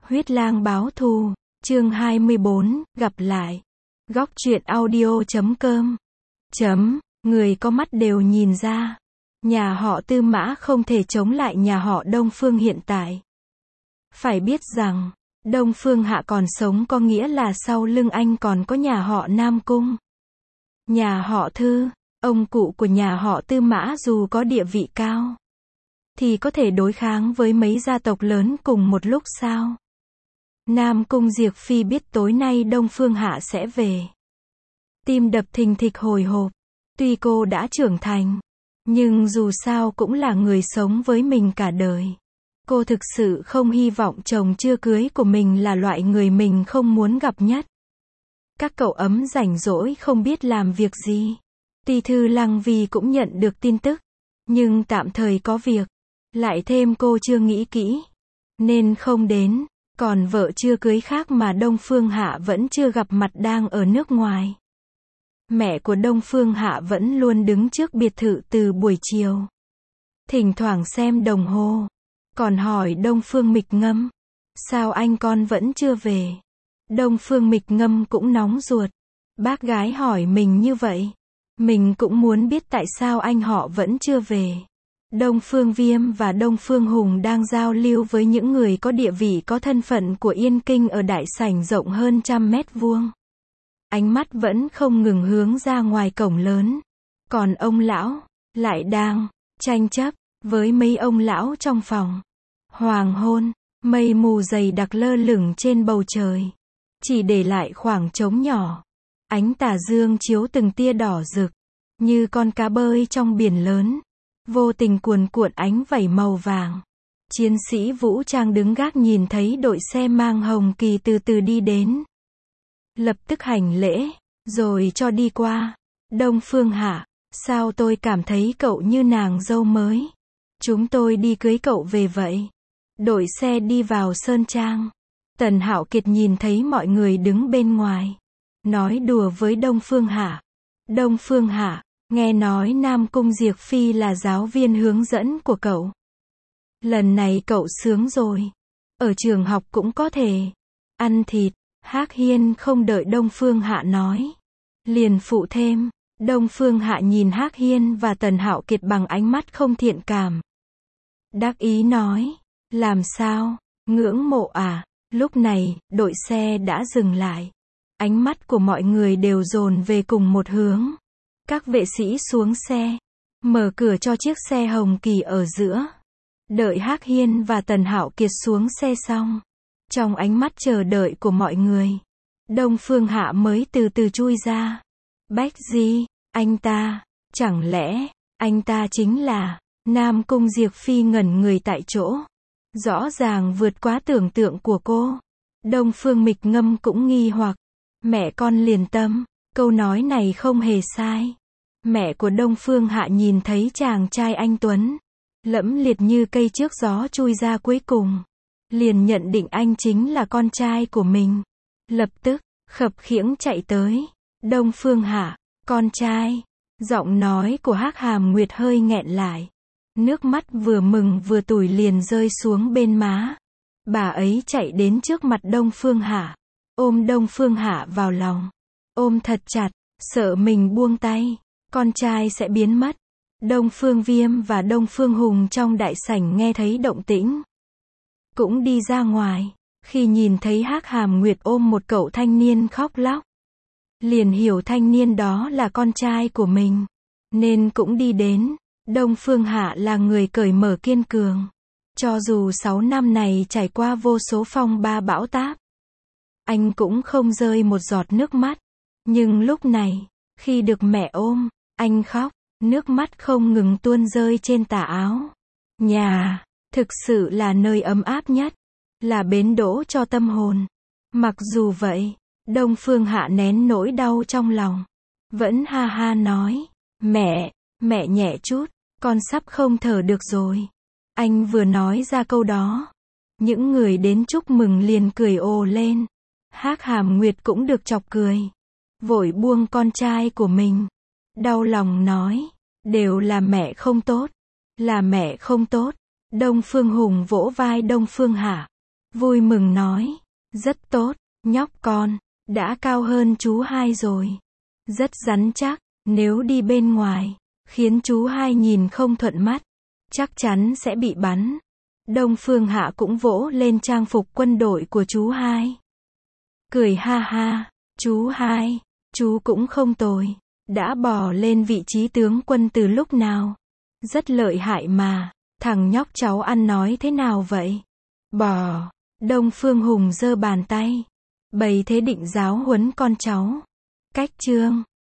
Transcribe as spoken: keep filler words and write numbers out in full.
Huyết lang báo thù, chương hai mươi bốn, gặp lại. Góc truyện audio chấm com. Chấm, người có mắt đều nhìn ra. Nhà họ Tư Mã không thể chống lại nhà họ Đông Phương hiện tại. Phải biết rằng, Đông Phương Hạ còn sống có nghĩa là sau lưng anh còn có nhà họ Nam Cung. Nhà họ Thư, ông cụ của nhà họ Tư Mã dù có địa vị cao, thì có thể đối kháng với mấy gia tộc lớn cùng một lúc sao? Nam Cung Diệp Phi biết tối nay Đông Phương Hạ sẽ về. Tim đập thình thịch hồi hộp. Tuy cô đã trưởng thành, nhưng dù sao cũng là người sống với mình cả đời. Cô thực sự không hy vọng chồng chưa cưới của mình là loại người mình không muốn gặp nhất. Các cậu ấm rảnh rỗi không biết làm việc gì. Ti Thư Lăng Vi cũng nhận được tin tức, nhưng tạm thời có việc. Lại thêm cô chưa nghĩ kỹ, nên không đến. Còn vợ chưa cưới khác mà Đông Phương Hạ vẫn chưa gặp mặt đang ở nước ngoài. Mẹ của Đông Phương Hạ vẫn luôn đứng trước biệt thự từ buổi chiều. Thỉnh thoảng xem đồng hồ. Còn hỏi Đông Phương Mịch Ngâm, sao anh con vẫn chưa về? Đông Phương Mịch Ngâm cũng nóng ruột. Bác gái hỏi mình như vậy, mình cũng muốn biết tại sao anh họ vẫn chưa về. Đông Phương Viêm và Đông Phương Hùng đang giao lưu với những người có địa vị có thân phận của Yên Kinh ở đại sảnh rộng hơn trăm mét vuông. Ánh mắt vẫn không ngừng hướng ra ngoài cổng lớn. Còn ông lão, lại đang tranh chấp với mấy ông lão trong phòng. Hoàng hôn, mây mù dày đặc lơ lửng trên bầu trời. Chỉ để lại khoảng trống nhỏ. Ánh tà dương chiếu từng tia đỏ rực, như con cá bơi trong biển lớn. Vô tình cuồn cuộn ánh vảy màu vàng. Chiến sĩ vũ trang đứng gác nhìn thấy đội xe mang hồng kỳ từ từ đi đến. Lập tức hành lễ, rồi cho đi qua. Đông Phương Hạ, sao tôi cảm thấy cậu như nàng dâu mới? Chúng tôi đi cưới cậu về vậy. Đội xe đi vào Sơn Trang. Tần Hạo Kiệt nhìn thấy mọi người đứng bên ngoài. Nói đùa với Đông Phương Hạ. Đông Phương Hạ, nghe nói Nam Cung Diệp Phi là giáo viên hướng dẫn của cậu. Lần này cậu sướng rồi. Ở trường học cũng có thể ăn thịt. Hắc Hiên không đợi Đông Phương Hạ nói, liền phụ thêm. Đông Phương Hạ nhìn Hắc Hiên và Tần Hạo Kiệt bằng ánh mắt không thiện cảm. Đắc ý nói, làm sao, ngưỡng mộ à? Lúc này, đội xe đã dừng lại. Ánh mắt của mọi người đều dồn về cùng một hướng. Các vệ sĩ xuống xe, mở cửa cho chiếc xe hồng kỳ ở giữa. Đợi Hắc Hiên và Tần Hạo Kiệt xuống xe xong, trong ánh mắt chờ đợi của mọi người, Đông Phương Hạ mới từ từ chui ra. Bách Di, anh ta, chẳng lẽ, anh ta chính là... Nam Cung Diệp Phi ngẩn người tại chỗ. Rõ ràng vượt quá tưởng tượng của cô. Đông Phương Mịch Ngâm cũng nghi hoặc. Mẹ con liền tâm, câu nói này không hề sai. Mẹ của Đông Phương Hạ nhìn thấy chàng trai anh tuấn, lẫm liệt như cây trước gió chui ra cuối cùng, liền nhận định anh chính là con trai của mình. Lập tức, khập khiễng chạy tới. Đông Phương Hạ, con trai. Giọng nói của Hắc Hàm Nguyệt hơi nghẹn lại. Nước mắt vừa mừng vừa tủi liền rơi xuống bên má. Bà ấy chạy đến trước mặt Đông Phương Hạ, ôm Đông Phương Hạ vào lòng. Ôm thật chặt, sợ mình buông tay, con trai sẽ biến mất. Đông Phương Viêm và Đông Phương Hùng trong đại sảnh nghe thấy động tĩnh, cũng đi ra ngoài. Khi nhìn thấy Hắc Hàm Nguyệt ôm một cậu thanh niên khóc lóc, liền hiểu thanh niên đó là con trai của mình, nên cũng đi đến. Đông Phương Hạ là người cởi mở kiên cường. Cho dù sáu năm này trải qua vô số phong ba bão táp, anh cũng không rơi một giọt nước mắt. Nhưng lúc này, khi được mẹ ôm, anh khóc, nước mắt không ngừng tuôn rơi trên tà áo. Nhà, thực sự là nơi ấm áp nhất, là bến đỗ cho tâm hồn. Mặc dù vậy, Đông Phương Hạ nén nỗi đau trong lòng, vẫn ha ha nói, mẹ, mẹ nhẹ chút, con sắp không thở được rồi. Anh vừa nói ra câu đó, những người đến chúc mừng liền cười ồ lên. Hắc Hàm Nguyệt cũng được chọc cười, vội buông con trai của mình, đau lòng nói, đều là mẹ không tốt, là mẹ không tốt. Đông Phương Hùng vỗ vai Đông Phương Hạ, vui mừng nói. Rất tốt, nhóc con, đã cao hơn chú hai rồi. Rất rắn chắc, nếu đi bên ngoài, khiến chú hai nhìn không thuận mắt, chắc chắn sẽ bị bắn. Đông Phương Hạ cũng vỗ lên trang phục quân đội của chú hai. Cười ha ha, chú hai, chú cũng không tồi. Đã bò lên vị trí tướng quân từ lúc nào? Rất lợi hại mà, thằng nhóc cháu ăn nói thế nào vậy? Bò, Đông Phương Hùng giơ bàn tay. Bày thế định giáo huấn con cháu. Cách chương